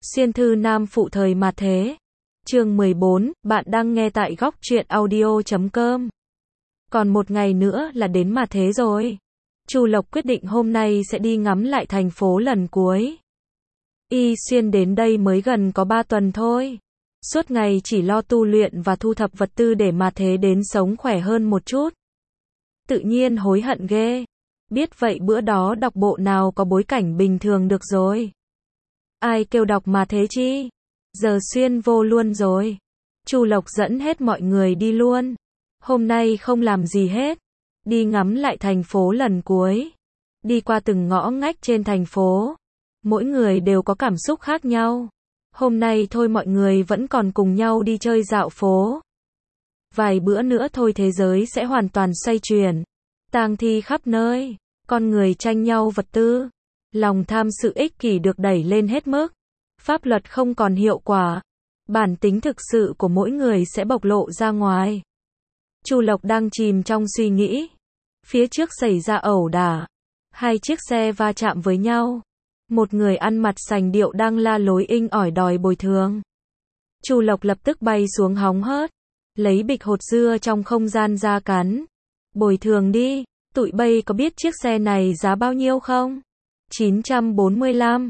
Xuyên thư nam phụ thời mạt thế. Chương 14, bạn đang nghe tại góc truyện audio.com. Còn một ngày nữa là đến mạt thế rồi. Chu Lộc quyết định hôm nay sẽ đi ngắm lại thành phố lần cuối. Y Xuyên đến đây mới gần có 3 tuần thôi. Suốt ngày chỉ lo tu luyện và thu thập vật tư để mạt thế đến sống khỏe hơn một chút. Tự nhiên hối hận ghê. Biết vậy bữa đó đọc bộ nào có bối cảnh bình thường được rồi. Ai kêu đọc mà thế chi? Giờ Xuyên vô luôn rồi. Chu Lộc dẫn hết mọi người đi luôn. Hôm nay không làm gì hết. Đi ngắm lại thành phố lần cuối. Đi qua từng ngõ ngách trên thành phố. Mỗi người đều có cảm xúc khác nhau. Hôm nay thôi mọi người vẫn còn cùng nhau đi chơi dạo phố. Vài bữa nữa thôi thế giới sẽ hoàn toàn xoay chuyển. Tang thi khắp nơi. Con người tranh nhau vật tư. Lòng tham sự ích kỷ được đẩy lên hết mức. Pháp luật không còn hiệu quả. Bản tính thực sự của mỗi người sẽ bộc lộ ra ngoài. Chu Lộc đang chìm trong suy nghĩ. Phía trước xảy ra ẩu đả. 2 chiếc xe va chạm với nhau. Một người ăn mặc sành điệu đang la lối inh ỏi đòi bồi thường. Chu Lộc lập tức bay xuống hóng hớt. Lấy bịch hột dưa trong không gian ra cắn. Bồi thường đi. Tụi bay có biết chiếc xe này giá bao nhiêu không? 945,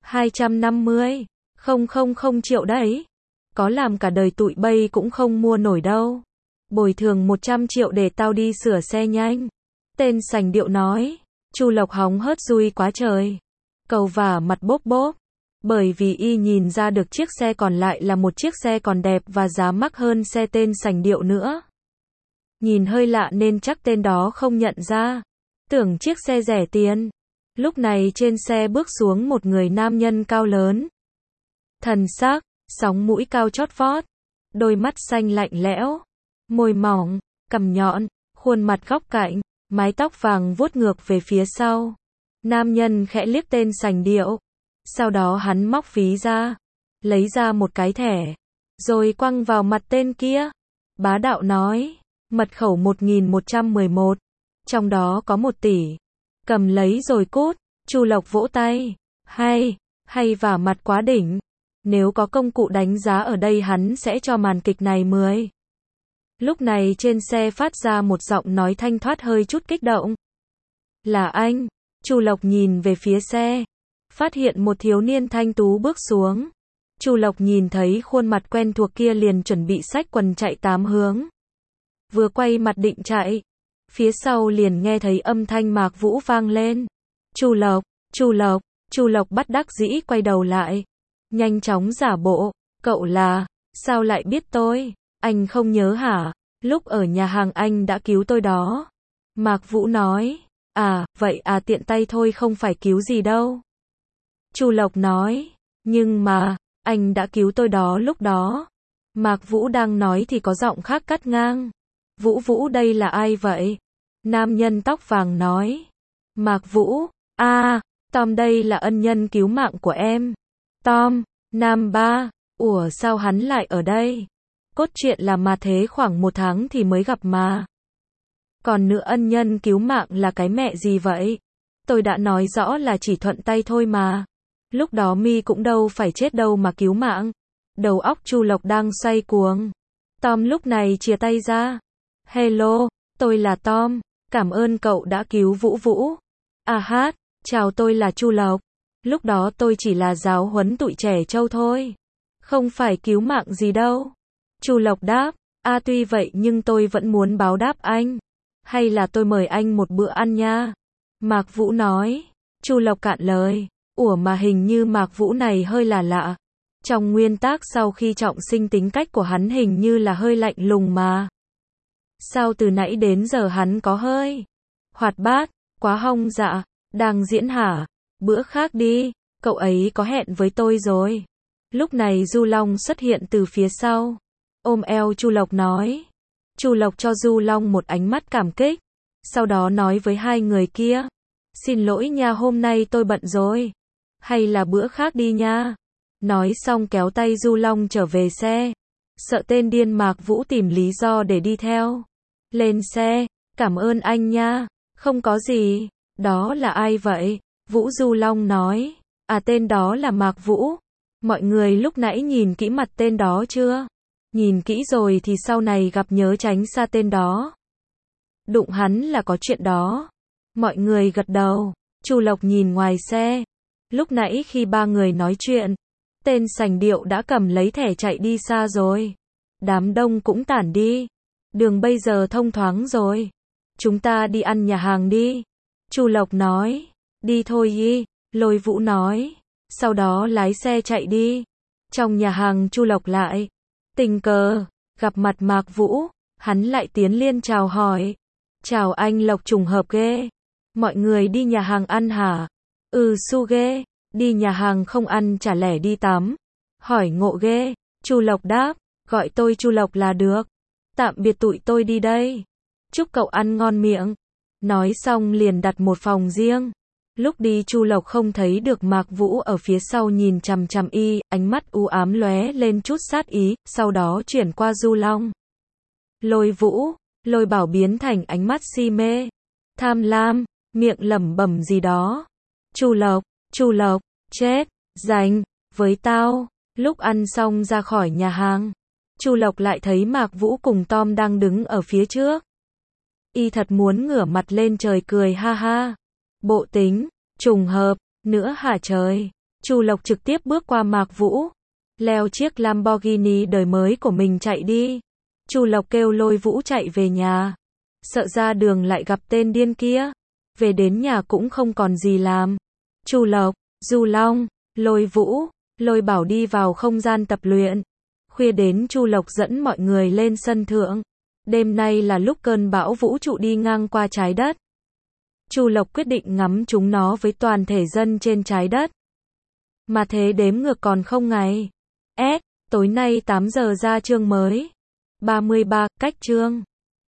250, 000 triệu đấy. Có làm cả đời tụi bay cũng không mua nổi đâu. Bồi thường 100 triệu để tao đi sửa xe nhanh. Tên sành điệu nói. Chu Lộc hóng hớt vui quá trời. Cầu vả mặt bốp bốp. Bởi vì y nhìn ra được chiếc xe còn lại là một chiếc xe còn đẹp và giá mắc hơn xe tên sành điệu nữa. Nhìn hơi lạ nên chắc tên đó không nhận ra. Tưởng chiếc xe rẻ tiền. Lúc này trên xe bước xuống một người nam nhân cao lớn. Thần sắc, sóng mũi cao chót vót. Đôi mắt xanh lạnh lẽo. Môi mỏng, cằm nhọn, khuôn mặt góc cạnh, mái tóc vàng vuốt ngược về phía sau. Nam nhân khẽ liếc tên sành điệu. Sau đó hắn móc ví ra. Lấy ra một cái thẻ. Rồi quăng vào mặt tên kia. Bá đạo nói. Mật khẩu 1111. Trong đó có 1 tỷ. Cầm lấy rồi cút. Chu Lộc vỗ tay. Hay vả mặt quá đỉnh. Nếu có công cụ đánh giá ở đây hắn sẽ cho màn kịch này 10. Lúc này trên xe phát ra một giọng nói thanh thoát hơi chút kích động. Là anh. Chu Lộc nhìn về phía xe. Phát hiện một thiếu niên thanh tú bước xuống. Chu Lộc nhìn thấy khuôn mặt quen thuộc kia liền chuẩn bị xách quần chạy 8 hướng. Vừa quay mặt định chạy. Phía sau liền nghe thấy âm thanh Mạc Vũ vang lên. Chu Lộc bắt đắc dĩ quay đầu lại. Nhanh chóng giả bộ. Cậu là, sao lại biết tôi? Anh không nhớ hả? Lúc ở nhà hàng anh đã cứu tôi đó. Mạc Vũ nói. À, vậy à tiện tay thôi không phải cứu gì đâu. Chu Lộc nói. Nhưng mà, anh đã cứu tôi đó lúc đó. Mạc Vũ đang nói thì có giọng khác cắt ngang. Vũ đây là ai vậy? Nam nhân tóc vàng nói. Mạc Vũ, Tom đây là ân nhân cứu mạng của em. Tom, Nam Ba, ủa sao hắn lại ở đây? Cốt truyện là mà thế khoảng 1 tháng thì mới gặp mà. Còn nữa ân nhân cứu mạng là cái mẹ gì vậy? Tôi đã nói rõ là chỉ thuận tay thôi mà. Lúc đó mi cũng đâu phải chết đâu mà cứu mạng. Đầu óc Chu Lộc đang xoay cuồng. Tom lúc này chìa tay ra. Hello, tôi là Tom. Cảm ơn cậu đã cứu Vũ. Chào tôi là Chu Lộc. Lúc đó tôi chỉ là giáo huấn tụi trẻ trâu thôi. Không phải cứu mạng gì đâu. Chu Lộc đáp. Tuy vậy nhưng tôi vẫn muốn báo đáp anh. Hay là tôi mời anh một bữa ăn nha. Mạc Vũ nói. Chu Lộc cạn lời. Ủa mà hình như Mạc Vũ này hơi là lạ. Trong nguyên tác sau khi trọng sinh tính cách của hắn hình như là hơi lạnh lùng mà. Sao từ nãy đến giờ hắn có hơi hoạt bát, quá hông dạ, đang diễn hả? Bữa khác đi, cậu ấy có hẹn với tôi rồi. Lúc này Du Long xuất hiện từ phía sau. Ôm eo Chu Lộc nói. Chu Lộc cho Du Long một ánh mắt cảm kích. Sau đó nói với 2 người kia. Xin lỗi nha hôm nay tôi bận rồi. Hay là bữa khác đi nha. Nói xong kéo tay Du Long trở về xe. Sợ tên điên Mạc Vũ tìm lý do để đi theo. Lên xe, cảm ơn anh nha. Không có gì. Đó là ai vậy? Vũ Du Long nói. Tên đó là Mạc Vũ. Mọi người lúc nãy nhìn kỹ mặt tên đó chưa? Nhìn kỹ rồi thì sau này gặp nhớ tránh xa tên đó. Đụng hắn là có chuyện đó. Mọi người gật đầu. Chu Lộc nhìn ngoài xe. Lúc nãy khi ba người nói chuyện, tên sành điệu đã cầm lấy thẻ chạy đi xa rồi. Đám đông cũng tản đi. Đường bây giờ thông thoáng rồi. Chúng ta đi ăn nhà hàng đi. Chu Lộc nói. Đi thôi y. Lôi Vũ nói. Sau đó lái xe chạy đi. Trong nhà hàng Chu Lộc lại tình cờ gặp mặt Mạc Vũ, hắn lại tiến lên chào hỏi. Chào anh Lộc, trùng hợp ghê. Mọi người đi nhà hàng ăn hả? Su ghê. Đi nhà hàng không ăn chả lẻ đi tắm. Hỏi ngộ ghê. Chu Lộc đáp, gọi tôi Chu Lộc là được. Tạm biệt, tụi tôi đi đây. Chúc cậu ăn ngon miệng. Nói xong liền đặt một phòng riêng. Lúc đi Chu Lộc không thấy được Mạc Vũ ở phía sau nhìn chằm chằm y, ánh mắt u ám lóe lên chút sát ý, sau đó chuyển qua Du Long. Lôi Vũ, Lôi Bảo biến thành ánh mắt si mê, tham lam, miệng lẩm bẩm gì đó. Chu Lộc, chết, dành, với tao. Lúc ăn xong ra khỏi nhà hàng, Chu Lộc lại thấy Mạc Vũ cùng Tom đang đứng ở phía trước. Y thật muốn ngửa mặt lên trời cười ha ha. Bộ tính, trùng hợp, nữa hả trời. Chu Lộc trực tiếp bước qua Mạc Vũ, leo chiếc Lamborghini đời mới của mình chạy đi. Chu Lộc kêu Lôi Vũ chạy về nhà. Sợ ra đường lại gặp tên điên kia. Về đến nhà cũng không còn gì làm. Chu Lộc, Du Long, Lôi Vũ, Lôi Bảo đi vào không gian tập luyện. Khuya đến Chu Lộc dẫn mọi người lên sân thượng. Đêm nay là lúc cơn bão vũ trụ đi ngang qua trái đất. Chu Lộc quyết định ngắm chúng nó với toàn thể dân trên trái đất. Mà thế đếm ngược còn không ngày. Tối nay 8 giờ ra chương mới. 33, cách chương.